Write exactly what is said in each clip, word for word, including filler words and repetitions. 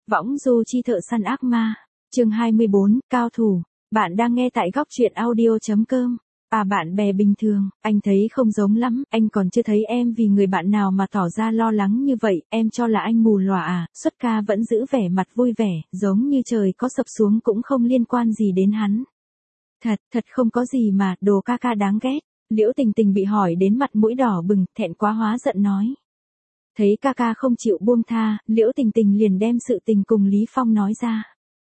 Võng du chi thợ săn ác ma. Chương hai mươi bốn, cao thủ. Bạn đang nghe tại góc truyện audio.com. À bạn bè bình thường, anh thấy không giống lắm, anh còn chưa thấy em vì người bạn nào mà tỏ ra lo lắng như vậy, em cho là anh mù lòa à, xuất ca vẫn giữ vẻ mặt vui vẻ, giống như trời có sập xuống cũng không liên quan gì đến hắn. Thật, thật không có gì mà, đồ ca ca đáng ghét. Liễu Tình Tình bị hỏi đến mặt mũi đỏ bừng, thẹn quá hóa giận nói. Thấy ca ca không chịu buông tha, Liễu Tình Tình liền đem sự tình cùng Lý Phong nói ra.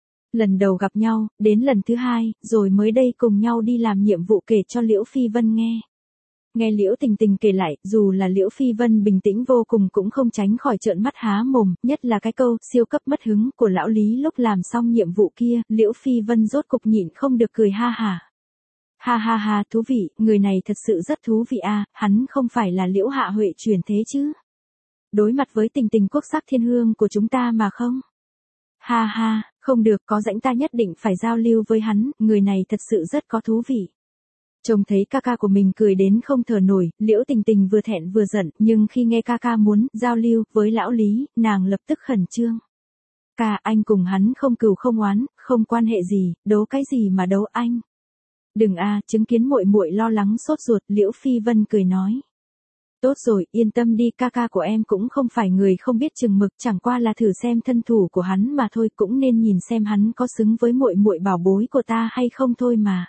Lần đầu gặp nhau, đến lần thứ hai, rồi mới đây cùng nhau đi làm nhiệm vụ kể cho Liễu Phi Vân nghe. Nghe Liễu Tình Tình kể lại, dù là Liễu Phi Vân bình tĩnh vô cùng cũng không tránh khỏi trợn mắt há mồm, nhất là cái câu siêu cấp mất hứng của lão Lý lúc làm xong nhiệm vụ kia, Liễu Phi Vân rốt cục nhịn không được cười ha hả. Ha ha ha, thú vị, người này thật sự rất thú vị a, à, hắn không phải là Liễu Hạ Huệ truyền thế chứ? Đối mặt với Tình Tình quốc sắc thiên hương của chúng ta mà không? Ha ha, không được, có rảnh ta nhất định phải giao lưu với hắn, người này thật sự rất có thú vị. Trông thấy ca ca của mình cười đến không thở nổi, Liễu Tình Tình vừa thẹn vừa giận, nhưng khi nghe ca ca muốn giao lưu với lão Lý, nàng lập tức khẩn trương. Ca, anh cùng hắn không cừu không oán, không quan hệ gì, đấu cái gì mà đấu anh? Đừng a, chứng kiến muội muội lo lắng sốt ruột, Liễu Phi Vân cười nói. Tốt rồi, yên tâm đi, ca ca của em cũng không phải người không biết chừng mực, chẳng qua là thử xem thân thủ của hắn mà thôi, cũng nên nhìn xem hắn có xứng với muội muội bảo bối của ta hay không thôi mà.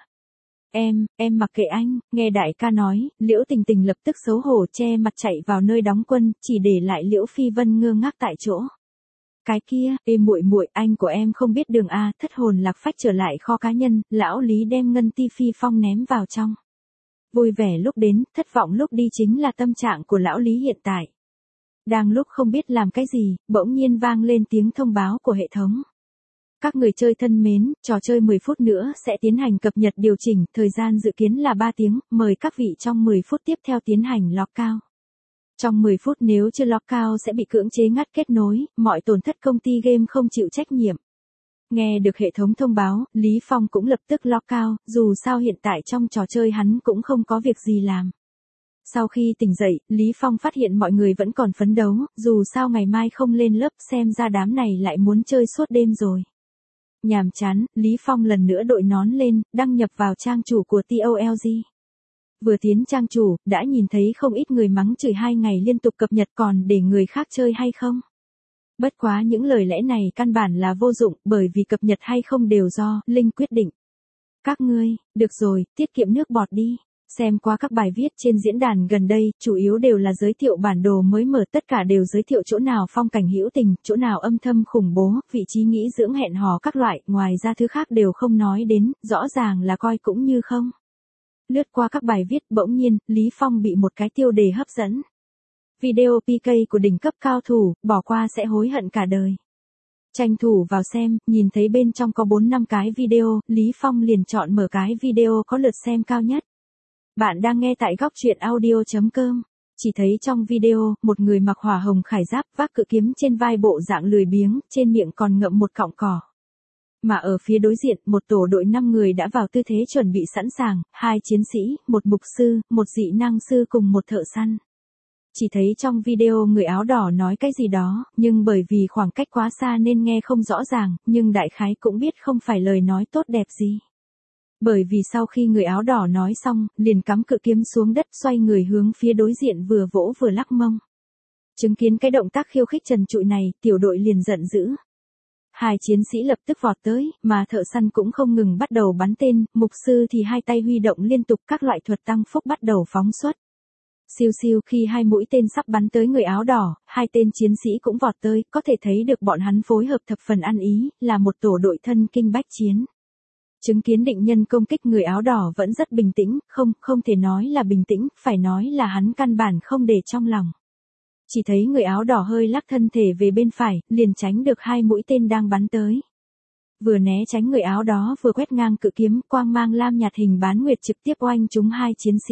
Em, em mặc kệ anh, nghe đại ca nói, Liễu Tình Tình lập tức xấu hổ che mặt chạy vào nơi đóng quân, chỉ để lại Liễu Phi Vân ngơ ngác tại chỗ. Cái kia, ê muội muội, anh của em không biết đường a, thất hồn lạc phách trở lại kho cá nhân, lão Lý đem ngân ti phi phong ném vào trong. Vui vẻ lúc đến, thất vọng lúc đi chính là tâm trạng của lão Lý hiện tại. Đang lúc không biết làm cái gì, bỗng nhiên vang lên tiếng thông báo của hệ thống. Các người chơi thân mến, trò chơi mười phút nữa sẽ tiến hành cập nhật điều chỉnh, thời gian dự kiến là ba tiếng, mời các vị trong mười phút tiếp theo tiến hành lockout. Trong mười phút nếu chưa lockout sẽ bị cưỡng chế ngắt kết nối, mọi tổn thất công ty game không chịu trách nhiệm. Nghe được hệ thống thông báo, Lý Phong cũng lập tức lockout, dù sao hiện tại trong trò chơi hắn cũng không có việc gì làm. Sau khi tỉnh dậy, Lý Phong phát hiện mọi người vẫn còn phấn đấu, dù sao ngày mai không lên lớp, xem ra đám này lại muốn chơi suốt đêm rồi. Nhàm chán, Lý Phong lần nữa đội nón lên, đăng nhập vào trang chủ của tê o lờ giê. Vừa tiến trang chủ, đã nhìn thấy không ít người mắng chửi hai ngày liên tục cập nhật còn để người khác chơi hay không. Bất quá những lời lẽ này căn bản là vô dụng, bởi vì cập nhật hay không đều do Linh quyết định. Các ngươi, được rồi, tiết kiệm nước bọt đi. Xem qua các bài viết trên diễn đàn gần đây, chủ yếu đều là giới thiệu bản đồ mới mở, tất cả đều giới thiệu chỗ nào phong cảnh hữu tình, chỗ nào âm thầm khủng bố, vị trí nghỉ dưỡng hẹn hò các loại, ngoài ra thứ khác đều không nói đến, rõ ràng là coi cũng như không. Lướt qua các bài viết, bỗng nhiên, Lý Phong bị một cái tiêu đề hấp dẫn. Video pê ca của đỉnh cấp cao thủ, bỏ qua sẽ hối hận cả đời. Tranh thủ vào xem, nhìn thấy bên trong có bốn năm cái video, Lý Phong liền chọn mở cái video có lượt xem cao nhất. Bạn đang nghe tại góc truyện audio.com. Chỉ thấy trong video, một người mặc hỏa hồng khải giáp, vác cự kiếm trên vai, bộ dạng lười biếng, trên miệng còn ngậm một cọng cỏ. Mà ở phía đối diện, một tổ đội năm người đã vào tư thế chuẩn bị sẵn sàng, hai chiến sĩ, một mục sư, một dị năng sư cùng một thợ săn. Chỉ thấy trong video người áo đỏ nói cái gì đó, nhưng bởi vì khoảng cách quá xa nên nghe không rõ ràng, nhưng đại khái cũng biết không phải lời nói tốt đẹp gì. Bởi vì sau khi người áo đỏ nói xong, liền cắm cự kiếm xuống đất, xoay người hướng phía đối diện vừa vỗ vừa lắc mông. Chứng kiến cái động tác khiêu khích trần trụi này, tiểu đội liền giận dữ. Hai chiến sĩ lập tức vọt tới, mà thợ săn cũng không ngừng bắt đầu bắn tên, mục sư thì hai tay huy động liên tục, các loại thuật tăng phúc bắt đầu phóng xuất. Siêu siêu, khi hai mũi tên sắp bắn tới người áo đỏ, hai tên chiến sĩ cũng vọt tới, có thể thấy được bọn hắn phối hợp thập phần ăn ý, là một tổ đội thân kinh bách chiến. Chứng kiến định nhân công kích, người áo đỏ vẫn rất bình tĩnh, không, không thể nói là bình tĩnh, phải nói là hắn căn bản không để trong lòng. Chỉ thấy người áo đỏ hơi lắc thân thể về bên phải, liền tránh được hai mũi tên đang bắn tới. Vừa né tránh người áo đó vừa quét ngang cự kiếm, quang mang lam nhạt hình bán nguyệt trực tiếp oanh trúng hai chiến sĩ.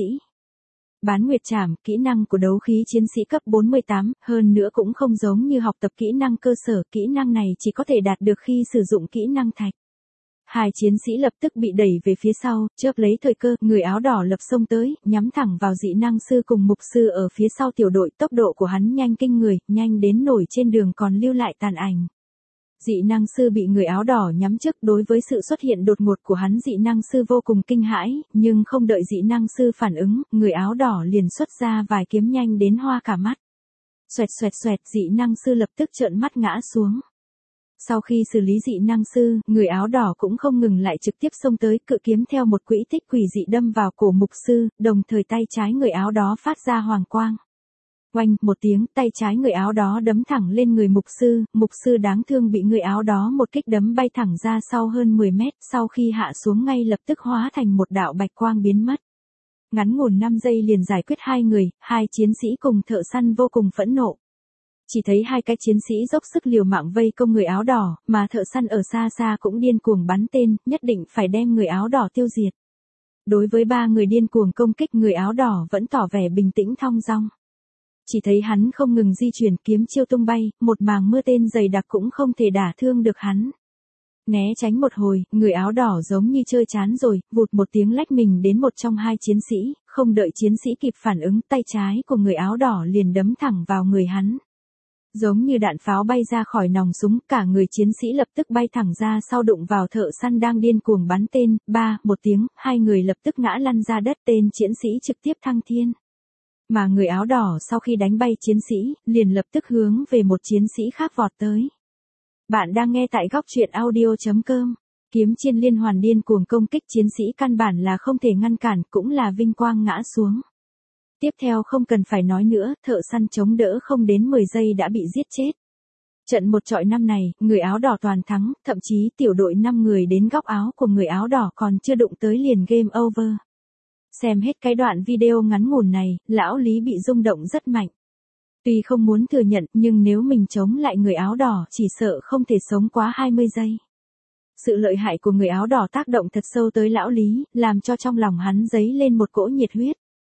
Bán nguyệt chảm, kỹ năng của đấu khí chiến sĩ cấp bốn mươi tám, hơn nữa cũng không giống như học tập kỹ năng cơ sở, kỹ năng này chỉ có thể đạt được khi sử dụng kỹ năng thạch. Hai chiến sĩ lập tức bị đẩy về phía sau, chớp lấy thời cơ, người áo đỏ lập xông tới, nhắm thẳng vào dị năng sư cùng mục sư ở phía sau tiểu đội, tốc độ của hắn nhanh kinh người, nhanh đến nổi trên đường còn lưu lại tàn ảnh. Dị năng sư bị người áo đỏ nhắm trước, đối với sự xuất hiện đột ngột của hắn dị năng sư vô cùng kinh hãi, nhưng không đợi dị năng sư phản ứng, người áo đỏ liền xuất ra vài kiếm nhanh đến hoa cả mắt. Xoẹt xoẹt xoẹt, dị năng sư lập tức trợn mắt ngã xuống. Sau khi xử lý dị năng sư, người áo đỏ cũng không ngừng lại, trực tiếp xông tới, cự kiếm theo một quỹ tích quỷ dị đâm vào cổ mục sư, đồng thời tay trái người áo đó phát ra hoàng quang. Oanh, một tiếng, tay trái người áo đó đấm thẳng lên người mục sư, mục sư đáng thương bị người áo đó một kích đấm bay thẳng ra sau hơn mười mét, sau khi hạ xuống ngay lập tức hóa thành một đạo bạch quang biến mất. Ngắn ngủn năm giây liền giải quyết hai người, hai chiến sĩ cùng thợ săn vô cùng phẫn nộ. Chỉ thấy hai cái chiến sĩ dốc sức liều mạng vây công người áo đỏ, mà thợ săn ở xa xa cũng điên cuồng bắn tên, nhất định phải đem người áo đỏ tiêu diệt. Đối với ba người điên cuồng công kích, người áo đỏ vẫn tỏ vẻ bình tĩnh thong dong. Chỉ thấy hắn không ngừng di chuyển, kiếm chiêu tung bay, một màng mưa tên dày đặc cũng không thể đả thương được hắn. Né tránh một hồi, người áo đỏ giống như chơi chán rồi, vụt một tiếng lách mình đến một trong hai chiến sĩ, không đợi chiến sĩ kịp phản ứng, tay trái của người áo đỏ liền đấm thẳng vào người hắn. Giống như đạn pháo bay ra khỏi nòng súng, cả người chiến sĩ lập tức bay thẳng ra sau đụng vào thợ săn đang điên cuồng bắn tên, ba, một tiếng, hai người lập tức ngã lăn ra đất, tên chiến sĩ trực tiếp thăng thiên. Mà người áo đỏ sau khi đánh bay chiến sĩ, liền lập tức hướng về một chiến sĩ khác vọt tới. Bạn đang nghe tại góc truyện audio chấm com. Kiếm chiên liên hoàn điên cuồng công kích chiến sĩ, căn bản là không thể ngăn cản, cũng là vinh quang ngã xuống. Tiếp theo không cần phải nói nữa, thợ săn chống đỡ không đến mười giây đã bị giết chết. Trận một trọi năm này, người áo đỏ toàn thắng, thậm chí tiểu đội năm người đến góc áo của người áo đỏ còn chưa đụng tới liền game over. Xem hết cái đoạn video ngắn ngủn này, lão Lý bị rung động rất mạnh. Tuy không muốn thừa nhận, nhưng nếu mình chống lại người áo đỏ, chỉ sợ không thể sống quá hai mươi giây. Sự lợi hại của người áo đỏ tác động thật sâu tới lão Lý, làm cho trong lòng hắn dấy lên một cỗ nhiệt huyết.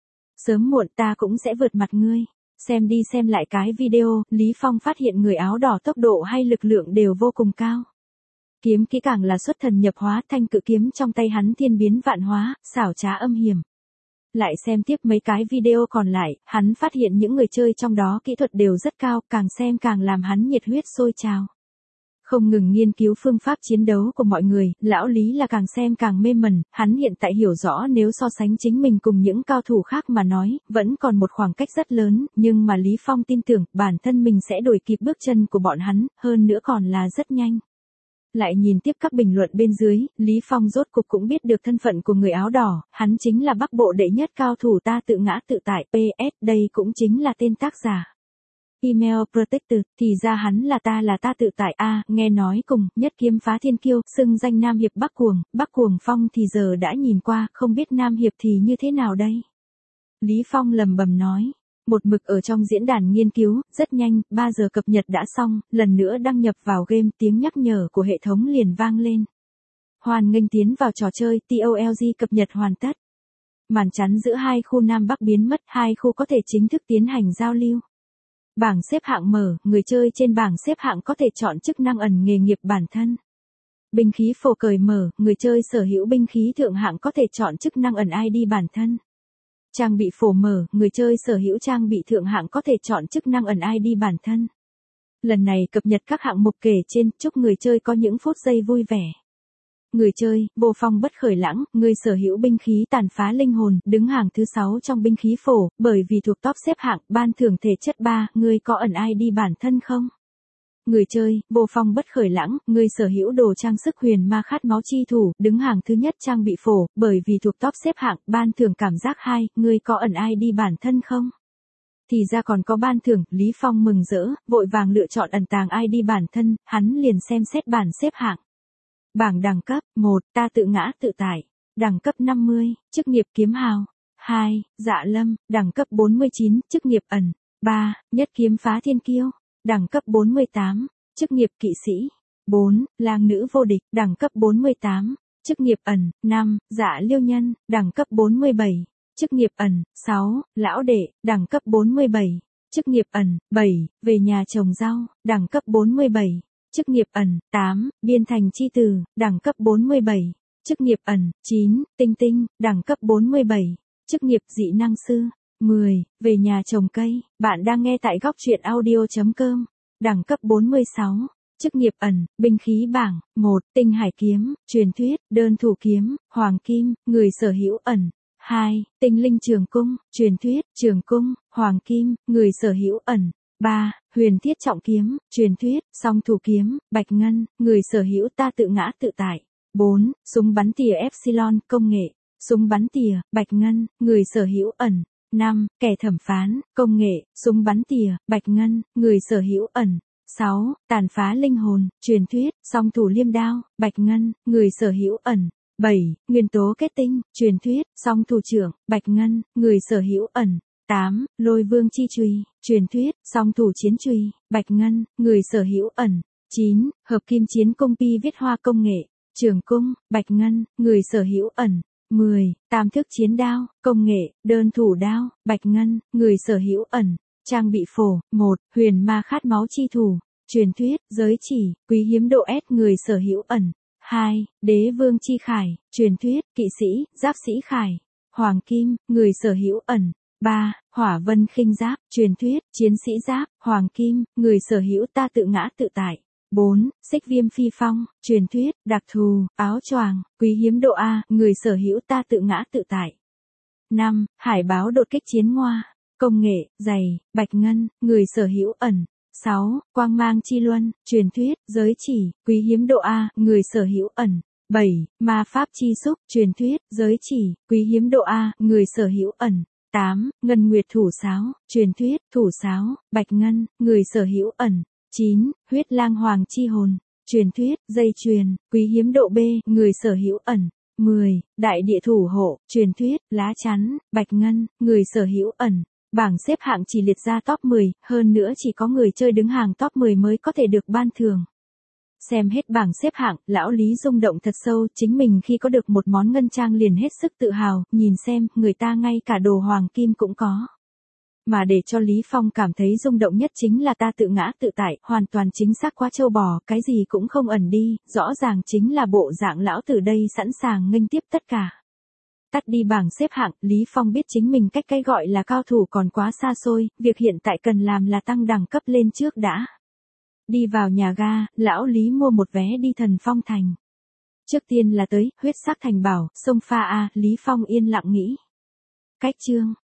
Sớm muộn ta cũng sẽ vượt mặt ngươi. Xem đi xem lại cái video, Lý Phong phát hiện người áo đỏ tốc độ hay lực lượng đều vô cùng cao. Kiếm kỹ càng là xuất thần nhập hóa, thanh cự kiếm trong tay hắn thiên biến vạn hóa, xảo trá âm hiểm. Lại xem tiếp mấy cái video còn lại, hắn phát hiện những người chơi trong đó kỹ thuật đều rất cao, càng xem càng làm hắn nhiệt huyết sôi trào. Không ngừng nghiên cứu phương pháp chiến đấu của mọi người, lão Lý là càng xem càng mê mẩn, hắn hiện tại hiểu rõ nếu so sánh chính mình cùng những cao thủ khác mà nói, vẫn còn một khoảng cách rất lớn, nhưng mà Lý Phong tin tưởng, bản thân mình sẽ đuổi kịp bước chân của bọn hắn, hơn nữa còn là rất nhanh. Lại nhìn tiếp các bình luận bên dưới, Lý Phong rốt cục cũng biết được thân phận của người áo đỏ, hắn chính là Bắc Bộ đệ nhất cao thủ ta tự ngã tự tại, pê ét đây cũng chính là tên tác giả. Email Protector, thì ra hắn là ta là ta tự tại a, à, nghe nói cùng, nhất kiếm phá thiên kiêu, xưng danh Nam Hiệp Bắc Cuồng, Bắc Cuồng Phong thì giờ đã nhìn qua, không biết Nam Hiệp thì như thế nào đây? Lý Phong lầm bầm nói. Một mực ở trong diễn đàn nghiên cứu, rất nhanh, ba giờ cập nhật đã xong, lần nữa đăng nhập vào game, tiếng nhắc nhở của hệ thống liền vang lên. Hoan nghênh tiến vào trò chơi, tê o lờ giê cập nhật hoàn tất. Màn chắn giữa hai khu Nam Bắc biến mất, hai khu có thể chính thức tiến hành giao lưu. Bảng xếp hạng mở, người chơi trên bảng xếp hạng có thể chọn chức năng ẩn nghề nghiệp bản thân. Binh khí phổ cởi mở, người chơi sở hữu binh khí thượng hạng có thể chọn chức năng ẩn i đê bản thân. Trang bị phổ mở, người chơi sở hữu trang bị thượng hạng có thể chọn chức năng ẩn i đê bản thân. Lần này cập nhật các hạng mục kể trên, chúc người chơi có những phút giây vui vẻ. Người chơi, vô phong bất khởi lãng, người sở hữu binh khí tàn phá linh hồn, đứng hàng thứ sáu trong binh khí phổ, bởi vì thuộc top xếp hạng, ban thưởng thể chất ba, người có ẩn i đê bản thân không? Người chơi, vô phong bất khởi lãng, người sở hữu đồ trang sức huyền ma khát máu chi thủ, đứng hàng thứ nhất trang bị phổ, bởi vì thuộc top xếp hạng, ban thưởng cảm giác hai, người có ẩn i đê bản thân không? Thì ra còn có ban thưởng, Lý Phong mừng rỡ, vội vàng lựa chọn ẩn tàng i đê bản thân, hắn liền xem xét bảng xếp hạng. Bảng đẳng cấp, một, ta tự ngã tự tại, đẳng cấp năm mươi, chức nghiệp kiếm hào, hai, dạ lâm, đẳng cấp bốn mươi chín, chức nghiệp ẩn, ba, nhất kiếm phá thiên kiêu, đẳng cấp bốn mươi tám, chức nghiệp kỵ sĩ, bốn, lang nữ vô địch, đẳng cấp bốn mươi tám, chức nghiệp ẩn, năm, dạ liêu nhân, đẳng cấp bốn mươi bảy, chức nghiệp ẩn, sáu, lão đệ, đẳng cấp bốn mươi bảy, chức nghiệp ẩn, bảy, về nhà trồng rau, đẳng cấp bốn mươi bảy. Chức nghiệp ẩn, tám, biên thành chi từ, đẳng cấp bốn mươi bảy, chức nghiệp ẩn, chín, tinh tinh, đẳng cấp bốn mươi bảy, chức nghiệp dị năng sư, mười, về nhà trồng cây, bạn đang nghe tại góc truyện audio chấm com, đẳng cấp bốn mươi sáu, Chức nghiệp ẩn, binh khí bảng, một. Tinh hải kiếm, truyền thuyết, đơn thủ kiếm, hoàng kim, người sở hữu ẩn. hai. Tinh linh trường cung, truyền thuyết, trường cung, hoàng kim, người sở hữu ẩn. ba. Huyền thiết trọng kiếm, truyền thuyết, song thủ kiếm, bạch ngân, người sở hữu ta tự ngã tự tại. bốn. Súng bắn tỉa Epsilon, công nghệ, súng bắn tỉa, bạch ngân, người sở hữu ẩn. năm. Kẻ thẩm phán, công nghệ, súng bắn tỉa, bạch ngân, người sở hữu ẩn. sáu. Tàn phá linh hồn, truyền thuyết, song thủ liêm đao, bạch ngân, người sở hữu ẩn. bảy. Nguyên tố kết tinh, truyền thuyết, song thủ trưởng, bạch ngân, người sở hữu ẩn. tám. Lôi vương chi chùy, truyền thuyết, song thủ chiến chùy, bạch ngân, người sở hữu ẩn. chín. Hợp kim chiến cung pi viết hoa công nghệ, trường cung, bạch ngân, người sở hữu ẩn. mười. Tam thức chiến đao, công nghệ, đơn thủ đao, bạch ngân, người sở hữu ẩn. Trang bị phổ, một. Huyền ma khát máu chi thủ, truyền thuyết, giới chỉ, quý hiếm độ S người sở hữu ẩn. hai. Đế vương chi khải, truyền thuyết, kỵ sĩ, giáp sĩ khải, hoàng kim, người sở hữu ẩn. ba. Hỏa vân khinh giáp, truyền thuyết, chiến sĩ giáp, hoàng kim, người sở hữu ta tự ngã tự tại. bốn. Xích viêm phi phong, truyền thuyết, đặc thù, áo choàng, quý hiếm độ A, người sở hữu ta tự ngã tự tại. năm. Hải báo đột kích chiến ngoa, công nghệ, giày, bạch ngân, người sở hữu ẩn. sáu. Quang mang chi luân, truyền thuyết, giới chỉ, quý hiếm độ A, người sở hữu ẩn. bảy. Ma pháp chi xúc, truyền thuyết, giới chỉ, quý hiếm độ A, người sở hữu ẩn. tám. Ngân nguyệt thủ sáo, truyền thuyết, thủ sáo, bạch ngân, người sở hữu ẩn. chín. Huyết lang hoàng chi hồn, truyền thuyết, dây chuyền, quý hiếm độ B, người sở hữu ẩn. mười. Đại địa thủ hộ, truyền thuyết, lá chắn, bạch ngân, người sở hữu ẩn. Bảng xếp hạng chỉ liệt ra top mười, hơn nữa chỉ có người chơi đứng hàng top mười mới có thể được ban thưởng. Xem hết bảng xếp hạng, lão Lý rung động thật sâu, chính mình khi có được một món ngân trang liền hết sức tự hào, nhìn xem, người ta ngay cả đồ hoàng kim cũng có. Mà để cho Lý Phong cảm thấy rung động nhất chính là ta tự ngã tự tại, hoàn toàn chính xác quá trâu bò, cái gì cũng không ẩn đi, rõ ràng chính là bộ dạng lão tử đây sẵn sàng nghênh tiếp tất cả. Tắt đi bảng xếp hạng, Lý Phong biết chính mình cách cái gọi là cao thủ còn quá xa xôi, việc hiện tại cần làm là tăng đẳng cấp lên trước đã. Đi vào nhà ga, lão Lý mua một vé đi Thần Phong Thành. Trước tiên là tới, huyết sắc thành bảo, sông pha A, Lý Phong yên lặng nghĩ. Cách chương.